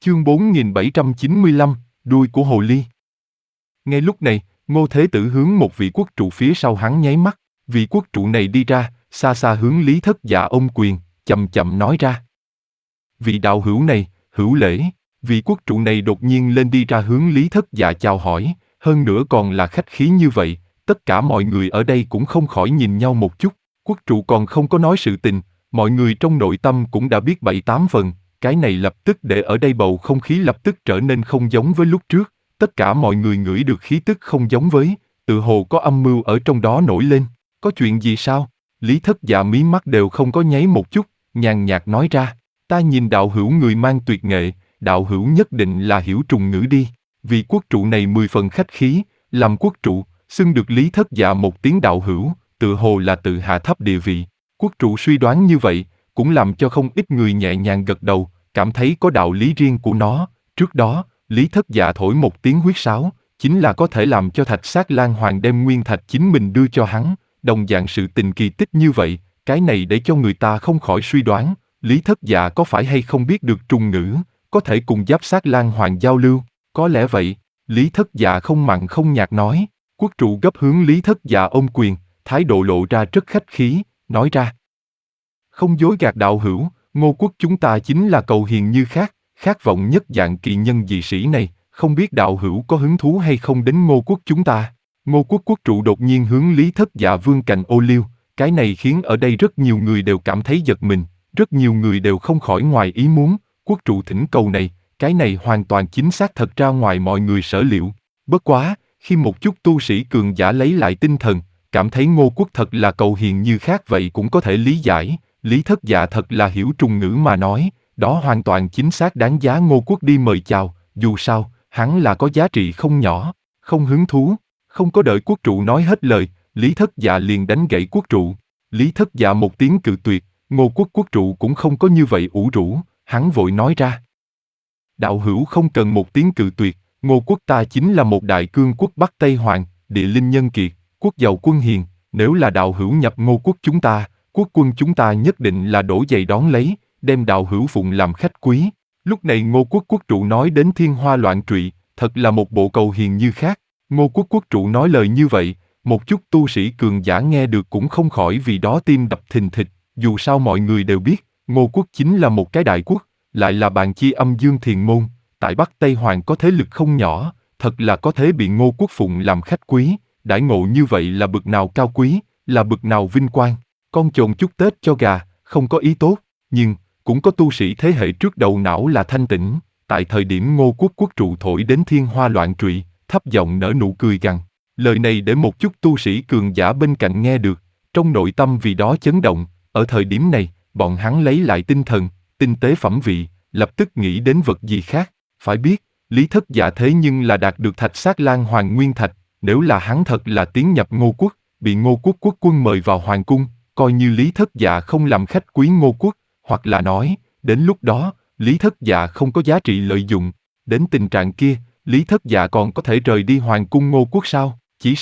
Chương 4795, đuôi của hồ ly. Ngay lúc này, Ngô Thế Tử hướng một vị quốc trụ phía sau hắn nháy mắt, vị quốc trụ này đi ra, xa xa hướng Lý Thất Dạ ôm quyền, chậm chậm nói ra. Vị đạo hữu này, hữu lễ, vị quốc trụ này đột nhiên lên đi ra hướng Lý Thất Dạ chào hỏi, hơn nữa còn là khách khí như vậy, tất cả mọi người ở đây cũng không khỏi nhìn nhau một chút, quốc trụ còn không có nói sự tình, mọi người trong nội tâm cũng đã biết 7-8 phần. Cái này lập tức để ở đây bầu không khí lập tức trở nên không giống với lúc trước, tất cả mọi người ngửi được khí tức không giống với, tự hồ có âm mưu ở trong đó nổi lên. Có chuyện gì sao? Lý Thất Dạ mí mắt đều không có nháy một chút, nhàn nhạt nói ra, ta nhìn đạo hữu người mang tuyệt nghệ, đạo hữu nhất định là hiểu trùng ngữ đi. Vì quốc trụ này 10 phần khách khí, làm quốc trụ, xưng được Lý Thất Dạ một tiếng đạo hữu, tự hồ là tự hạ thấp địa vị. Quốc trụ suy đoán như vậy, cũng làm cho không ít người nhẹ nhàng gật đầu, cảm thấy có đạo lý riêng của nó. Trước đó, Lý Thất Dạ thổi một tiếng huýt sáo, chính là có thể làm cho Thạch Sát Lan Hoàng đem nguyên thạch chính mình đưa cho hắn, đồng dạng sự tình kỳ tích như vậy, cái này để cho người ta không khỏi suy đoán, Lý Thất Dạ có phải hay không biết được trùng ngữ, có thể cùng Giáp Sát Lan Hoàng giao lưu, có lẽ vậy. Lý Thất Dạ không mặn không nhạt nói, quốc trụ gấp hướng Lý Thất Dạ ôm quyền, thái độ lộ ra rất khách khí, nói ra. Không dối gạt đạo hữu, Ngô quốc chúng ta chính là cầu hiền như khác, khát vọng nhất dạng kỳ nhân dị sĩ này, không biết đạo hữu có hứng thú hay không đến Ngô quốc chúng ta. Ngô quốc quốc trụ đột nhiên hướng Lý Thất Dạ vươn cành ô liu, cái này khiến ở đây rất nhiều người đều cảm thấy giật mình, rất nhiều người đều không khỏi ngoài ý muốn, quốc trụ thỉnh cầu này, cái này hoàn toàn chính xác thật ra ngoài mọi người sở liệu. Bất quá, khi một chút tu sĩ cường giả lấy lại tinh thần, cảm thấy Ngô quốc thật là cầu hiền như khác vậy cũng có thể lý giải. Lý Thất Dạ thật là hiểu trùng ngữ mà nói, đó hoàn toàn chính xác đáng giá Ngô quốc đi mời chào, dù sao, hắn là có giá trị không nhỏ, không hứng thú, không có đợi quốc trụ nói hết lời, Lý Thất Dạ liền đánh gãy quốc trụ. Lý Thất Dạ một tiếng cự tuyệt, Ngô quốc quốc trụ cũng không có như vậy ủ rũ, hắn vội nói ra. Đạo hữu không cần một tiếng cự tuyệt, Ngô quốc ta chính là một đại cương quốc Bắc Tây Hoàng, địa linh nhân kiệt, quốc giàu quân hiền, nếu là đạo hữu nhập Ngô quốc chúng ta, quốc quân chúng ta nhất định là đổ giày đón lấy, đem đạo hữu phụng làm khách quý. Lúc này Ngô quốc quốc trụ nói đến thiên hoa loạn trụy, thật là một bộ cầu hiền như khác. Ngô quốc quốc trụ nói lời như vậy, một chút tu sĩ cường giả nghe được cũng không khỏi vì đó tim đập thình thịch. Dù sao mọi người đều biết, Ngô quốc chính là một cái đại quốc, lại là bàn chi âm dương thiền môn, tại Bắc Tây Hoàng có thế lực không nhỏ, thật là có thể bị Ngô quốc phụng làm khách quý. Đãi ngộ như vậy là bực nào cao quý, là bực nào vinh quang. Con chồn chúc Tết cho gà, không có ý tốt, nhưng cũng có tu sĩ thế hệ trước đầu não là thanh tĩnh. Tại thời điểm Ngô quốc quốc trụ thổi đến thiên hoa loạn trụy, thấp giọng nở nụ cười gằn. Lời này để một chút tu sĩ cường giả bên cạnh nghe được, trong nội tâm vì đó chấn động. Ở thời điểm này, bọn hắn lấy lại tinh thần, tinh tế phẩm vị, lập tức nghĩ đến vật gì khác. Phải biết, Lý Thất Dạ thế nhưng là đạt được Thạch Sát Lan Hoàng nguyên thạch, nếu là hắn thật là tiến nhập Ngô quốc, bị Ngô quốc quốc quân mời vào hoàng cung, coi như Lý Thất Dạ không làm khách quý Ngô quốc, hoặc là nói, đến lúc đó, Lý Thất Dạ không có giá trị lợi dụng, đến tình trạng kia, Lý Thất Dạ còn có thể rời đi hoàng cung Ngô quốc sao?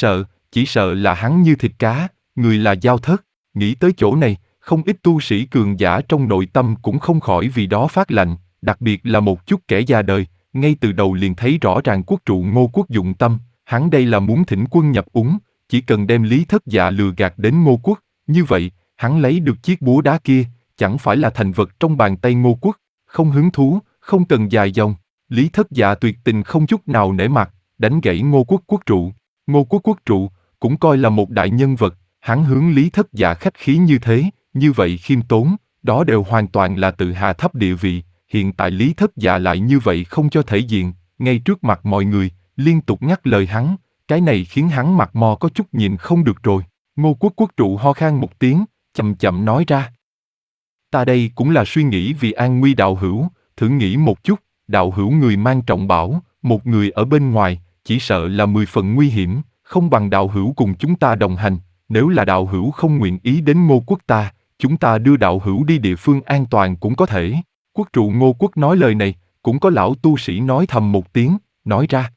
Chỉ sợ là hắn như thịt cá, người là dao thớt. Nghĩ tới chỗ này, không ít tu sĩ cường giả trong nội tâm cũng không khỏi vì đó phát lạnh, đặc biệt là một chút kẻ già đời, ngay từ đầu liền thấy rõ ràng quốc trụ Ngô quốc dụng tâm, hắn đây là muốn thỉnh quân nhập úng, chỉ cần đem Lý Thất Dạ lừa gạt đến Ngô quốc, như vậy, hắn lấy được chiếc búa đá kia, chẳng phải là thành vật trong bàn tay Ngô quốc, không hứng thú, không cần dài dòng. Lý Thất Dạ tuyệt tình không chút nào nể mặt, đánh gãy Ngô quốc quốc trụ. Ngô quốc quốc trụ cũng coi là một đại nhân vật, hắn hướng Lý Thất Dạ khách khí như vậy khiêm tốn, đó đều hoàn toàn là tự hạ thấp địa vị. Hiện tại Lý Thất Dạ lại như vậy không cho thể diện, ngay trước mặt mọi người, liên tục nhắc lời hắn, cái này khiến hắn mặt mò có chút nhìn không được rồi. Ngô quốc quốc trụ ho khan một tiếng, chậm chậm nói ra. Ta đây cũng là suy nghĩ vì an nguy đạo hữu, thử nghĩ một chút, đạo hữu người mang trọng bảo, một người ở bên ngoài, chỉ sợ là 10 phần nguy hiểm, không bằng đạo hữu cùng chúng ta đồng hành, nếu là đạo hữu không nguyện ý đến Ngô quốc ta, chúng ta đưa đạo hữu đi địa phương an toàn cũng có thể. Quốc trụ Ngô quốc nói lời này, cũng có lão tu sĩ nói thầm một tiếng, nói ra.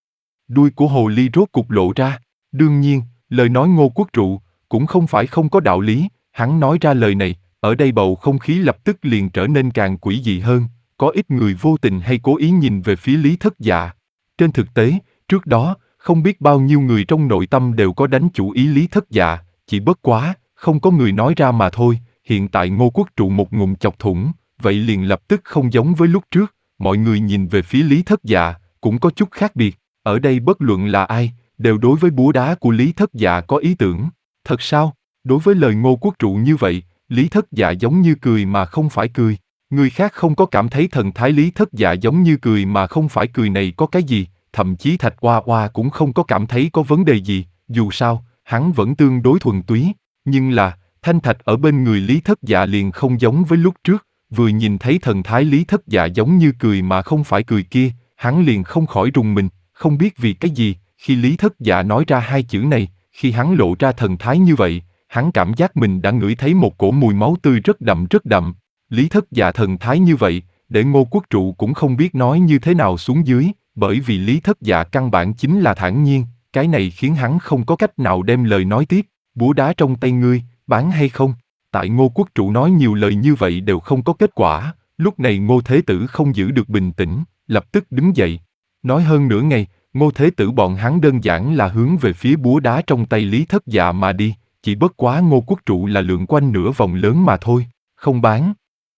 Đuôi của hồ ly rốt cục lộ ra, đương nhiên, lời nói Ngô quốc trụ, cũng không phải không có đạo lý, hắn nói ra lời này, ở đây bầu không khí lập tức liền trở nên càng quỷ dị hơn, có ít người vô tình hay cố ý nhìn về phía Lý Thất Dạ. Trên thực tế, trước đó, không biết bao nhiêu người trong nội tâm đều có đánh chủ ý Lý Thất Dạ, chỉ bất quá, không có người nói ra mà thôi. Hiện tại Ngô Quốc Trụ một ngụm chọc thủng, vậy liền lập tức không giống với lúc trước, mọi người nhìn về phía Lý Thất Dạ, cũng có chút khác biệt. Ở đây bất luận là ai, đều đối với búa đá của Lý Thất Dạ có ý tưởng. Thật sao? Đối với lời Ngô Quốc Trụ như vậy, Lý Thất Dạ giống như cười mà không phải cười. Người khác không có cảm thấy thần thái Lý Thất Dạ giống như cười mà không phải cười này có cái gì, thậm chí Thạch Oa Oa cũng không có cảm thấy có vấn đề gì, dù sao, hắn vẫn tương đối thuần túy. Nhưng là, thanh thạch ở bên người Lý Thất Dạ liền không giống với lúc trước, vừa nhìn thấy thần thái Lý Thất Dạ giống như cười mà không phải cười kia, hắn liền không khỏi rùng mình, không biết vì cái gì, khi Lý Thất Dạ nói ra hai chữ này, khi hắn lộ ra thần thái như vậy, hắn cảm giác mình đã ngửi thấy một cổ mùi máu tươi rất đậm rất đậm. Lý Thất Dạ thần thái như vậy, để Ngô Quốc Trụ cũng không biết nói như thế nào xuống dưới, bởi vì Lý Thất Dạ căn bản chính là thản nhiên, cái này khiến hắn không có cách nào đem lời nói tiếp. Búa đá trong tay ngươi, bán hay không? Tại Ngô Quốc Trụ nói nhiều lời như vậy đều không có kết quả, lúc này Ngô Thế Tử không giữ được bình tĩnh, lập tức đứng dậy. Nói hơn nửa ngày, Ngô Thế Tử bọn hắn đơn giản là hướng về phía búa đá trong tay Lý Thất Dạ mà đi, chỉ bất quá Ngô Quốc Trụ là lượn quanh nửa vòng lớn mà thôi, không bán.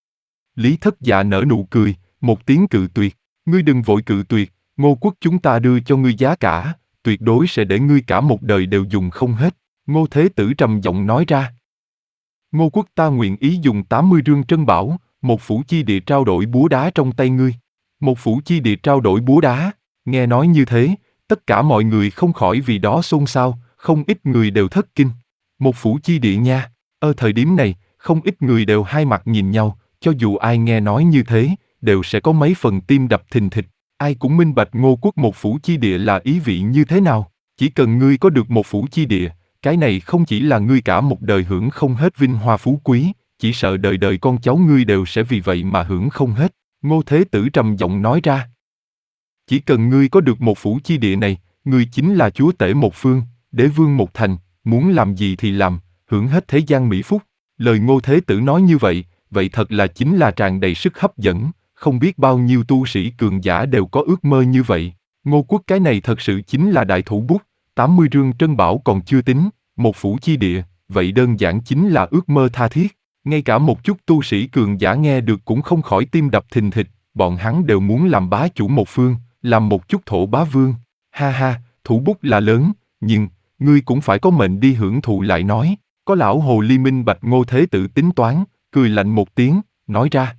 Lý Thất Dạ nở nụ cười, một tiếng cự tuyệt, ngươi đừng vội cự tuyệt, Ngô Quốc chúng ta đưa cho ngươi giá cả, tuyệt đối sẽ để ngươi cả một đời đều dùng không hết. Ngô Thế Tử trầm giọng nói ra. Ngô Quốc ta nguyện ý dùng 80 rương trân bảo, một phủ chi địa trao đổi búa đá trong tay ngươi. Một phủ chi địa trao đổi búa đá, nghe nói như thế, tất cả mọi người không khỏi vì đó xôn xao, không ít người đều thất kinh. Một phủ chi địa nha, ở thời điểm này, không ít người đều hai mặt nhìn nhau, cho dù ai nghe nói như thế, đều sẽ có mấy phần tim đập thình thịch. Ai cũng minh bạch Ngô Quốc một phủ chi địa là ý vị như thế nào, chỉ cần ngươi có được một phủ chi địa, cái này không chỉ là ngươi cả một đời hưởng không hết vinh hoa phú quý, chỉ sợ đời đời con cháu ngươi đều sẽ vì vậy mà hưởng không hết. Ngô Thế Tử trầm giọng nói ra. Chỉ cần ngươi có được một phủ chi địa này, ngươi chính là chúa tể một phương, đế vương một thành, muốn làm gì thì làm, hưởng hết thế gian mỹ phúc. Lời Ngô Thế Tử nói như vậy, vậy thật là chính là tràn đầy sức hấp dẫn, không biết bao nhiêu tu sĩ cường giả đều có ước mơ như vậy. Ngô Quốc cái này thật sự chính là đại thủ bút, 80 rương trân bảo còn chưa tính, một phủ chi địa, vậy đơn giản chính là ước mơ tha thiết. Ngay cả một chút tu sĩ cường giả nghe được cũng không khỏi tim đập thình thịch, bọn hắn đều muốn làm bá chủ một phương, làm một chút thổ bá vương. Ha ha, thủ bút là lớn, nhưng, ngươi cũng phải có mệnh đi hưởng thụ lại nói. Có lão hồ ly minh bạch Ngô Thế Tử tính toán, cười lạnh một tiếng, nói ra.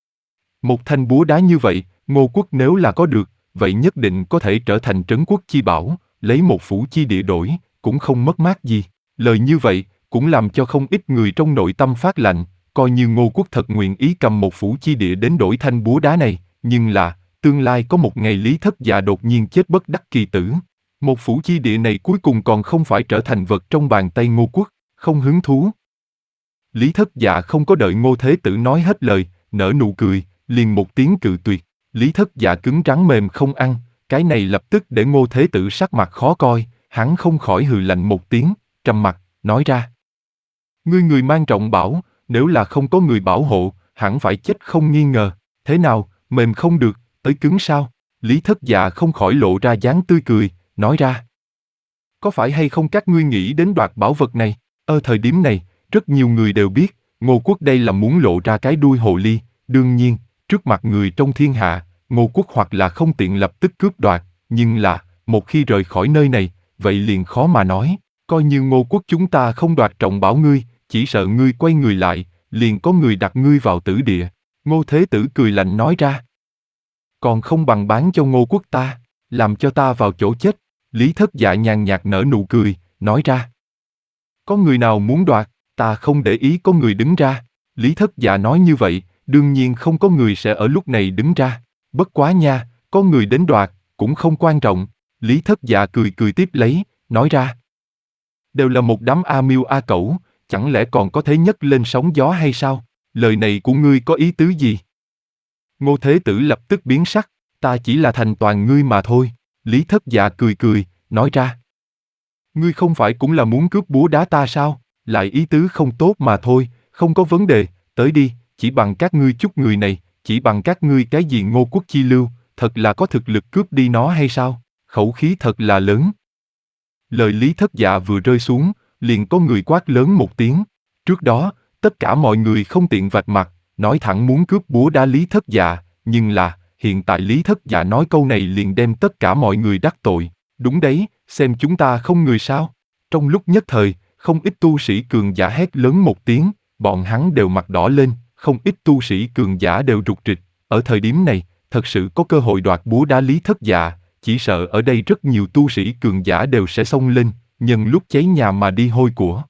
Một thanh búa đá như vậy, Ngô Quốc nếu là có được, vậy nhất định có thể trở thành trấn quốc chi bảo, lấy một phủ chi địa đổi, cũng không mất mát gì. Lời như vậy, cũng làm cho không ít người trong nội tâm phát lạnh, coi như Ngô Quốc thật nguyện ý cầm một phủ chi địa đến đổi thanh búa đá này, nhưng là, tương lai có một ngày Lý Thất Dạ đột nhiên chết bất đắc kỳ tử. Một phủ chi địa này cuối cùng còn không phải trở thành vật trong bàn tay Ngô Quốc, không hứng thú. Lý Thất Dạ không có đợi Ngô Thế Tử nói hết lời, nở nụ cười, liền một tiếng cự tuyệt. Lý Thất Dạ cứng rắn mềm không ăn, cái này lập tức để Ngô Thế Tử sắc mặt khó coi, hắn không khỏi hừ lạnh một tiếng, trầm mặt, nói ra. Ngươi người mang trọng bảo, nếu là không có người bảo hộ, hẳn phải chết không nghi ngờ. Thế nào, mềm không được, tới cứng sao? Lý Thất Dạ không khỏi lộ ra dáng tươi cười, nói ra. Có phải hay không các ngươi nghĩ đến đoạt bảo vật này? Ở thời điểm này, rất nhiều người đều biết, Ngô Quốc đây là muốn lộ ra cái đuôi hồ ly. Đương nhiên, trước mặt người trong thiên hạ, Ngô Quốc hoặc là không tiện lập tức cướp đoạt, nhưng là, một khi rời khỏi nơi này, vậy liền khó mà nói. Coi như Ngô Quốc chúng ta không đoạt trọng bảo ngươi, chỉ sợ ngươi quay người lại, liền có người đặt ngươi vào tử địa. Ngô Thế Tử cười lạnh nói ra. Còn không bằng bán cho Ngô Quốc ta, làm cho ta vào chỗ chết. Lý Thất Dạ nhàn nhạt nở nụ cười, nói ra. Có người nào muốn đoạt, ta không để ý có người đứng ra. Lý Thất Dạ nói như vậy, đương nhiên không có người sẽ ở lúc này đứng ra. Bất quá nha, có người đến đoạt, cũng không quan trọng. Lý Thất Dạ cười cười tiếp lấy, nói ra. Đều là một đám a miêu a cẩu, chẳng lẽ còn có thể nhấc lên sóng gió hay sao? Lời này của ngươi có ý tứ gì? Ngô Thế Tử lập tức biến sắc, ta chỉ là thành toàn ngươi mà thôi. Lý Thất Dạ cười cười, nói ra. Ngươi không phải cũng là muốn cướp búa đá ta sao? Lại ý tứ không tốt mà thôi, không có vấn đề, tới đi, chỉ bằng các ngươi chút người này, chỉ bằng các ngươi cái gì Ngô Quốc Chi Lưu, thật là có thực lực cướp đi nó hay sao? Khẩu khí thật là lớn. Lời Lý Thất Dạ vừa rơi xuống, liền có người quát lớn một tiếng. Trước đó, tất cả mọi người không tiện vạch mặt, nói thẳng muốn cướp búa đá Lý Thất Dạ, nhưng là, hiện tại Lý Thất Dạ nói câu này liền đem tất cả mọi người đắc tội. Đúng đấy, xem chúng ta không người sao. Trong lúc nhất thời, không ít tu sĩ cường giả hét lớn một tiếng, bọn hắn đều mặt đỏ lên, không ít tu sĩ cường giả đều rụt rịch. Ở thời điểm này, thật sự có cơ hội đoạt búa đá Lý Thất Dạ, chỉ sợ ở đây rất nhiều tu sĩ cường giả đều sẽ xông lên, nhân lúc cháy nhà mà đi hôi của.